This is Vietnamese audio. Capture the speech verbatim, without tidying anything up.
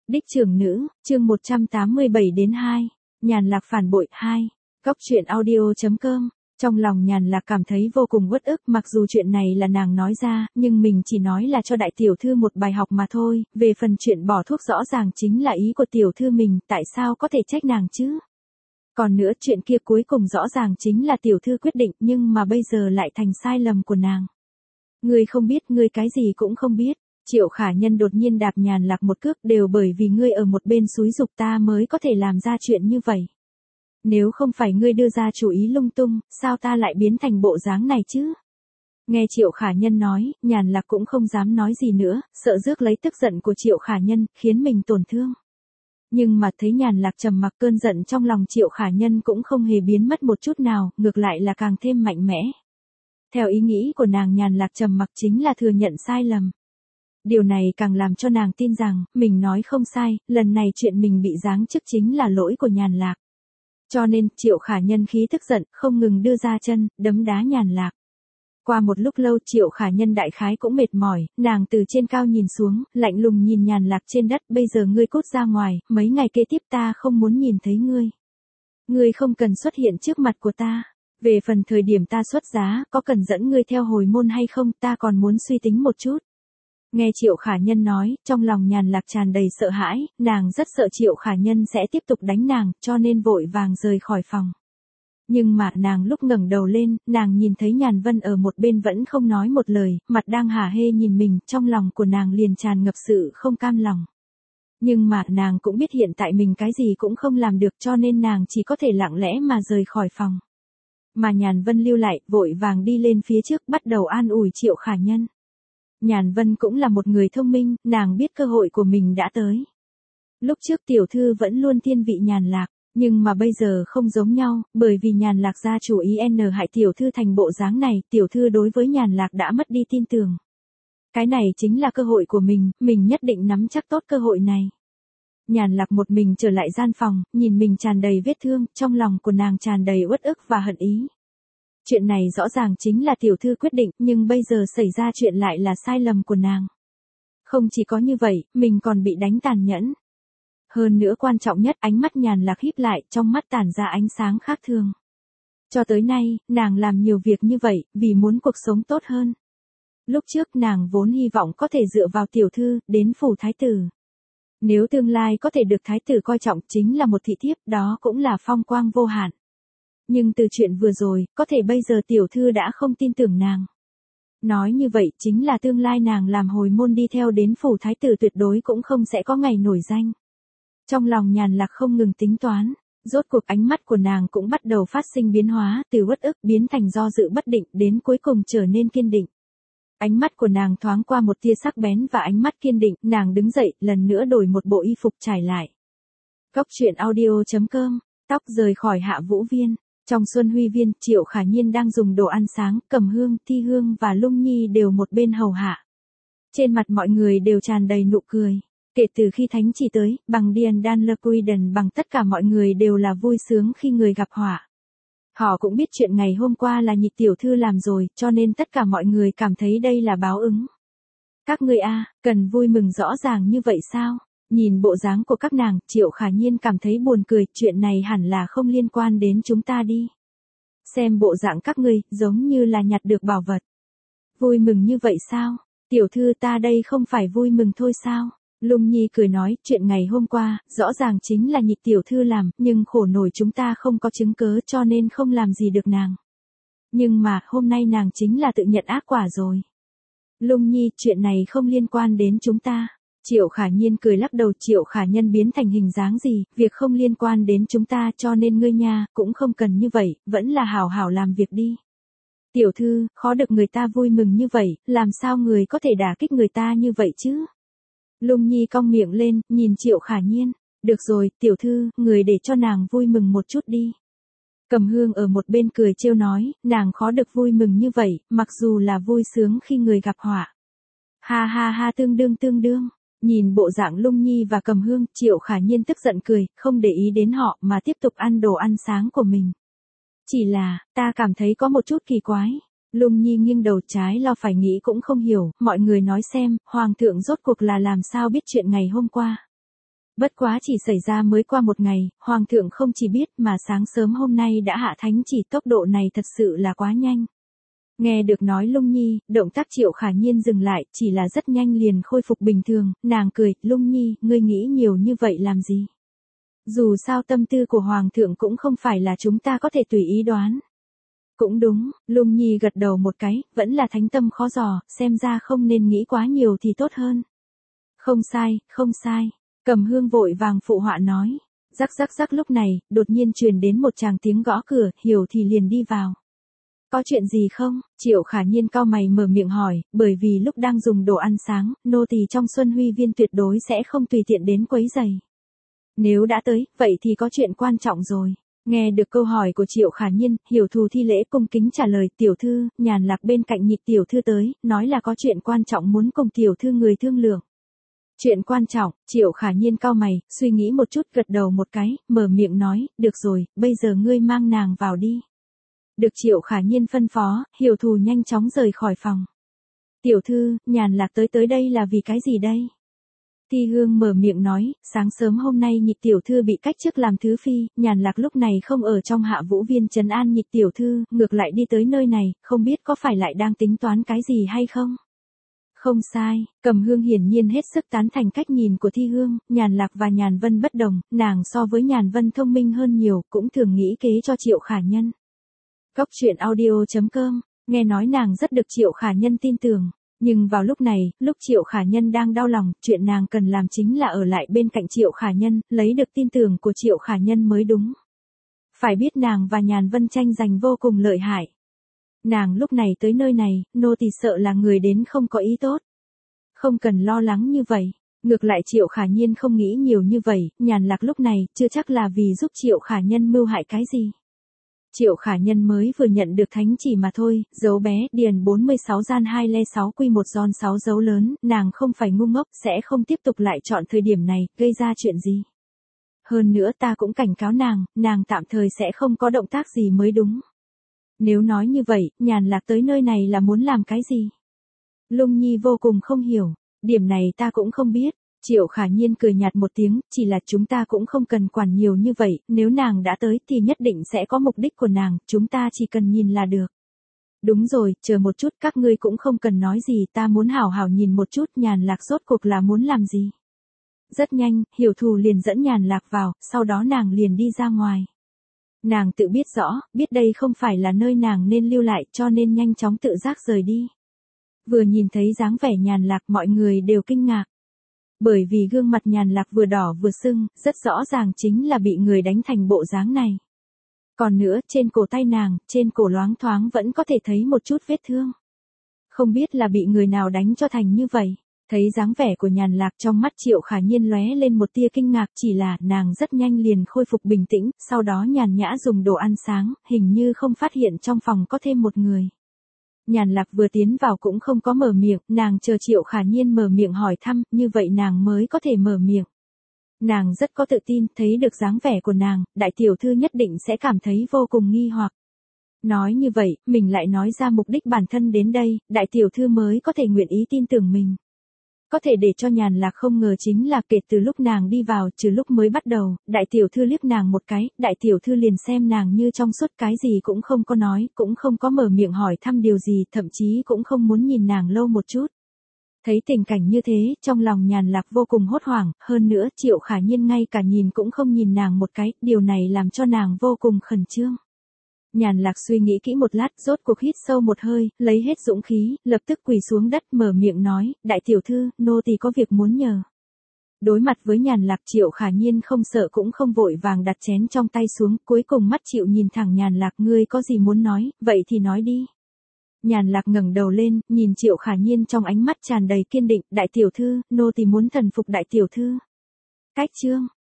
Đích trưởng nữ, chương một trăm tám mươi bảy đến hai. Nhàn Lạc phản bội hai. Góc truyện audio.com. Trong lòng Nhàn Lạc cảm thấy vô cùng uất ức, mặc dù chuyện này là nàng nói ra, nhưng mình chỉ nói là cho đại tiểu thư một bài học mà thôi, về phần chuyện bỏ thuốc rõ ràng chính là ý của tiểu thư mình, tại sao có thể trách nàng chứ? Còn nữa, chuyện kia cuối cùng rõ ràng chính là tiểu thư quyết định, nhưng mà bây giờ lại thành sai lầm của nàng. Ngươi không biết, ngươi cái gì cũng không biết. Triệu Khả Nhân đột nhiên đạp Nhàn Lạc một cước, đều bởi vì ngươi ở một bên xúi giục ta mới có thể làm ra chuyện như vậy. Nếu không phải ngươi đưa ra chủ ý lung tung, sao ta lại biến thành bộ dáng này chứ? Nghe Triệu Khả Nhân nói, Nhàn Lạc cũng không dám nói gì nữa, sợ rước lấy tức giận của Triệu Khả Nhân, khiến mình tổn thương. Nhưng mà thấy Nhàn Lạc trầm mặc, cơn giận trong lòng Triệu Khả Nhân cũng không hề biến mất một chút nào, ngược lại là càng thêm mạnh mẽ. Theo ý nghĩ của nàng, Nhàn Lạc trầm mặc chính là thừa nhận sai lầm. Điều này càng làm cho nàng tin rằng, mình nói không sai, lần này chuyện mình bị giáng chức chính là lỗi của Nhàn Lạc. Cho nên, Triệu Khả Nhân khí tức giận, không ngừng đưa ra chân, đấm đá Nhàn Lạc. Qua một lúc lâu, Triệu Khả Nhân đại khái cũng mệt mỏi, nàng từ trên cao nhìn xuống, lạnh lùng nhìn Nhàn Lạc trên đất, bây giờ ngươi cút ra ngoài, mấy ngày kế tiếp ta không muốn nhìn thấy ngươi. Ngươi không cần xuất hiện trước mặt của ta. Về phần thời điểm ta xuất giá, có cần dẫn ngươi theo hồi môn hay không, ta còn muốn suy tính một chút. Nghe Triệu Khả Nhân nói, trong lòng Nhàn Lạc tràn đầy sợ hãi, nàng rất sợ Triệu Khả Nhân sẽ tiếp tục đánh nàng, cho nên vội vàng rời khỏi phòng. Nhưng mà nàng lúc ngẩng đầu lên, nàng nhìn thấy Nhàn Vân ở một bên vẫn không nói một lời, mặt đang hả hê nhìn mình, trong lòng của nàng liền tràn ngập sự không cam lòng. Nhưng mà nàng cũng biết hiện tại mình cái gì cũng không làm được, cho nên nàng chỉ có thể lặng lẽ mà rời khỏi phòng. Mà Nhàn Vân lưu lại, vội vàng đi lên phía trước, bắt đầu an ủi Triệu Khả Nhân. Nhàn Vân cũng là một người thông minh, nàng biết cơ hội của mình đã tới. Lúc trước tiểu thư vẫn luôn thiên vị Nhàn Lạc, nhưng mà bây giờ không giống nhau, bởi vì Nhàn Lạc gia chủ ý n hại tiểu thư thành bộ dáng này, tiểu thư đối với Nhàn Lạc đã mất đi tin tưởng. Cái này chính là cơ hội của mình, mình nhất định nắm chắc tốt cơ hội này. Nhàn Lạc một mình trở lại gian phòng, nhìn mình tràn đầy vết thương, trong lòng của nàng tràn đầy uất ức và hận ý. Chuyện này rõ ràng chính là tiểu thư quyết định, nhưng bây giờ xảy ra chuyện lại là sai lầm của nàng. Không chỉ có như vậy, mình còn bị đánh tàn nhẫn. Hơn nữa quan trọng nhất, ánh mắt Nhàn Lạc híp lại, trong mắt tản ra ánh sáng khác thường. Cho tới nay, nàng làm nhiều việc như vậy, vì muốn cuộc sống tốt hơn. Lúc trước nàng vốn hy vọng có thể dựa vào tiểu thư, đến phủ thái tử. Nếu tương lai có thể được thái tử coi trọng chính là một thị thiếp, đó cũng là phong quang vô hạn. Nhưng từ chuyện vừa rồi, có thể bây giờ tiểu thư đã không tin tưởng nàng. Nói như vậy chính là tương lai nàng làm hồi môn đi theo đến phủ thái tử tuyệt đối cũng không sẽ có ngày nổi danh. Trong lòng Nhàn Lạc không ngừng tính toán, rốt cuộc ánh mắt của nàng cũng bắt đầu phát sinh biến hóa, từ uất ức biến thành do dự bất định, đến cuối cùng trở nên kiên định. Ánh mắt của nàng thoáng qua một tia sắc bén và ánh mắt kiên định, nàng đứng dậy, lần nữa đổi một bộ y phục trải lại. Góc truyện audio.com, tóc rời khỏi Hạ Vũ Viên. Trong Xuân Huy Viên, Triệu Khả Nhiên đang dùng đồ ăn sáng, Cẩm Hương, Thi Hương và Lung Nhi đều một bên hầu hạ. Trên mặt mọi người đều tràn đầy nụ cười. Kể từ khi thánh chỉ tới, bằng Điền Đan Lơ Quiden bằng tất cả mọi người đều là vui sướng khi người gặp họa. Họ cũng biết chuyện ngày hôm qua là Nhị tiểu thư làm rồi, cho nên tất cả mọi người cảm thấy đây là báo ứng. Các ngươi a, cần vui mừng rõ ràng như vậy sao? Nhìn bộ dáng của các nàng, Triệu Khả Nhiên cảm thấy buồn cười, chuyện này hẳn là không liên quan đến chúng ta đi. Xem bộ dạng các ngươi, giống như là nhặt được bảo vật. Vui mừng như vậy sao? Tiểu thư ta đây không phải vui mừng thôi sao? Lung Nhi cười nói, chuyện ngày hôm qua, rõ ràng chính là Nhị tiểu thư làm, nhưng khổ nổi chúng ta không có chứng cớ cho nên không làm gì được nàng. Nhưng mà, hôm nay nàng chính là tự nhận ác quả rồi. Lung Nhi, chuyện này không liên quan đến chúng ta. Triệu Khả Nhiên cười lắc đầu, Triệu Khả Nhân biến thành hình dáng gì, việc không liên quan đến chúng ta cho nên ngươi nha, cũng không cần như vậy, vẫn là hảo hảo làm việc đi. Tiểu thư, khó được người ta vui mừng như vậy, làm sao người có thể đả kích người ta như vậy chứ? Lung Nhi cong miệng lên, nhìn Triệu Khả Nhiên, được rồi, tiểu thư, người để cho nàng vui mừng một chút đi. Cẩm Hương ở một bên cười trêu nói, nàng khó được vui mừng như vậy, mặc dù là vui sướng khi người gặp họa. Ha ha ha, tương đương tương đương. Nhìn bộ dạng Lung Nhi và Cẩm Hương, Triệu Khả Nhiên tức giận cười, không để ý đến họ mà tiếp tục ăn đồ ăn sáng của mình. Chỉ là, ta cảm thấy có một chút kỳ quái. Lung Nhi nghiêng đầu trái lo phải nghĩ cũng không hiểu, mọi người nói xem, Hoàng thượng rốt cuộc là làm sao biết chuyện ngày hôm qua. Bất quá chỉ xảy ra mới qua một ngày, Hoàng thượng không chỉ biết mà sáng sớm hôm nay đã hạ thánh chỉ, tốc độ này thật sự là quá nhanh. Nghe được nói Lung Nhi, động tác Triệu Khả Nhiên dừng lại, chỉ là rất nhanh liền khôi phục bình thường, nàng cười, Lung Nhi, ngươi nghĩ nhiều như vậy làm gì? Dù sao tâm tư của Hoàng thượng cũng không phải là chúng ta có thể tùy ý đoán. Cũng đúng, Lung Nhi gật đầu một cái, vẫn là thánh tâm khó dò, xem ra không nên nghĩ quá nhiều thì tốt hơn. Không sai, không sai, Cầm Hương vội vàng phụ họa nói. Rắc rắc rắc lúc này, đột nhiên truyền đến một tràng tiếng gõ cửa, Hiểu thì liền đi vào. Có chuyện gì không? Triệu Khả Nhiên cau mày mở miệng hỏi, bởi vì lúc đang dùng đồ ăn sáng, nô tỳ trong Xuân Huy Viên tuyệt đối sẽ không tùy tiện đến quấy rầy. Nếu đã tới, vậy thì có chuyện quan trọng rồi. Nghe được câu hỏi của Triệu Khả Nhiên, Hiểu Thù thi lễ cung kính trả lời, tiểu thư, Nhàn Lạc bên cạnh nhị tiểu thư tới, nói là có chuyện quan trọng muốn cùng tiểu thư người thương lượng. Chuyện quan trọng, Triệu Khả Nhiên cau mày, suy nghĩ một chút gật đầu một cái, mở miệng nói, được rồi, bây giờ ngươi mang nàng vào đi. Được Triệu Khả Nhiên phân phó, Hiểu Thù nhanh chóng rời khỏi phòng. Tiểu thư, Nhàn Lạc tới tới đây là vì cái gì đây? Thi Hương mở miệng nói, sáng sớm hôm nay nhị tiểu thư bị cách chức làm thứ phi, Nhàn Lạc lúc này không ở trong Hạ Vũ Viên trấn an nhị tiểu thư, ngược lại đi tới nơi này, không biết có phải lại đang tính toán cái gì hay không? Không sai, Cầm Hương hiển nhiên hết sức tán thành cách nhìn của Thi Hương, Nhàn Lạc và Nhàn Vân bất đồng, nàng so với Nhàn Vân thông minh hơn nhiều, cũng thường nghĩ kế cho Triệu Khả Nhân. Cốc truyện audio chấm com, nghe nói nàng rất được Triệu Khả Nhân tin tưởng. Nhưng vào lúc này, lúc Triệu Khả Nhân đang đau lòng, chuyện nàng cần làm chính là ở lại bên cạnh Triệu Khả Nhân, lấy được tin tưởng của Triệu Khả Nhân mới đúng. Phải biết nàng và Nhàn Vân tranh giành vô cùng lợi hại. Nàng lúc này tới nơi này, nô tỳ sợ là người đến không có ý tốt. Không cần lo lắng như vậy. Ngược lại Triệu Khả Nhiên không nghĩ nhiều như vậy, Nhàn Lạc lúc này, chưa chắc là vì giúp Triệu Khả Nhân mưu hại cái gì. Triệu Khả Nhân mới vừa nhận được thánh chỉ mà thôi, dấu bé, điền bốn mươi sáu gian hai lẻ sáu quy một giòn sáu dấu lớn, nàng không phải ngu ngốc, sẽ không tiếp tục lại chọn thời điểm này, gây ra chuyện gì. Hơn nữa ta cũng cảnh cáo nàng, nàng tạm thời sẽ không có động tác gì mới đúng. Nếu nói như vậy, Nhàn Lạc tới nơi này là muốn làm cái gì? Lung Nhi vô cùng không hiểu, điểm này ta cũng không biết. Triệu Khả Nhiên cười nhạt một tiếng, chỉ là chúng ta cũng không cần quản nhiều như vậy, nếu nàng đã tới thì nhất định sẽ có mục đích của nàng, chúng ta chỉ cần nhìn là được. Đúng rồi, chờ một chút, các ngươi cũng không cần nói gì, ta muốn hảo hảo nhìn một chút Nhàn Lạc rốt cuộc là muốn làm gì. Rất nhanh, Hiểu Thù liền dẫn Nhàn Lạc vào, sau đó nàng liền đi ra ngoài. Nàng tự biết rõ, biết đây không phải là nơi nàng nên lưu lại cho nên nhanh chóng tự giác rời đi. Vừa nhìn thấy dáng vẻ Nhàn Lạc mọi người đều kinh ngạc. Bởi vì gương mặt Nhàn Lạc vừa đỏ vừa sưng, rất rõ ràng chính là bị người đánh thành bộ dáng này. Còn nữa, trên cổ tay nàng, trên cổ loáng thoáng vẫn có thể thấy một chút vết thương. Không biết là bị người nào đánh cho thành như vậy. Thấy dáng vẻ của Nhàn Lạc trong mắt Triệu Khả Nhiên lóe lên một tia kinh ngạc, chỉ là nàng rất nhanh liền khôi phục bình tĩnh, sau đó nhàn nhã dùng đồ ăn sáng, hình như không phát hiện trong phòng có thêm một người. Nhàn Lạc vừa tiến vào cũng không có mở miệng, nàng chờ Triệu Khả Nhiên mở miệng hỏi thăm, như vậy nàng mới có thể mở miệng. Nàng rất có tự tin, thấy được dáng vẻ của nàng, đại tiểu thư nhất định sẽ cảm thấy vô cùng nghi hoặc. Nói như vậy, mình lại nói ra mục đích bản thân đến đây, đại tiểu thư mới có thể nguyện ý tin tưởng mình. Có thể để cho Nhàn Lạc không ngờ chính là kể từ lúc nàng đi vào, trừ lúc mới bắt đầu, đại tiểu thư liếc nàng một cái, đại tiểu thư liền xem nàng như trong suốt, cái gì cũng không có nói, cũng không có mở miệng hỏi thăm điều gì, thậm chí cũng không muốn nhìn nàng lâu một chút. Thấy tình cảnh như thế, trong lòng Nhàn Lạc vô cùng hốt hoảng, hơn nữa Triệu Khả Nhiên ngay cả nhìn cũng không nhìn nàng một cái, điều này làm cho nàng vô cùng khẩn trương. Nhàn Lạc suy nghĩ kỹ một lát, rốt cuộc hít sâu một hơi, lấy hết dũng khí, lập tức quỳ xuống đất mở miệng nói, đại tiểu thư, nô tỳ có việc muốn nhờ. Đối mặt với Nhàn Lạc, Triệu Khả Nhiên không sợ cũng không vội vàng đặt chén trong tay xuống, cuối cùng mắt chịu nhìn thẳng Nhàn Lạc, ngươi có gì muốn nói, vậy thì nói đi. Nhàn Lạc ngẩng đầu lên, nhìn Triệu Khả Nhiên trong ánh mắt tràn đầy kiên định, đại tiểu thư, nô tỳ muốn thần phục đại tiểu thư. Cách chương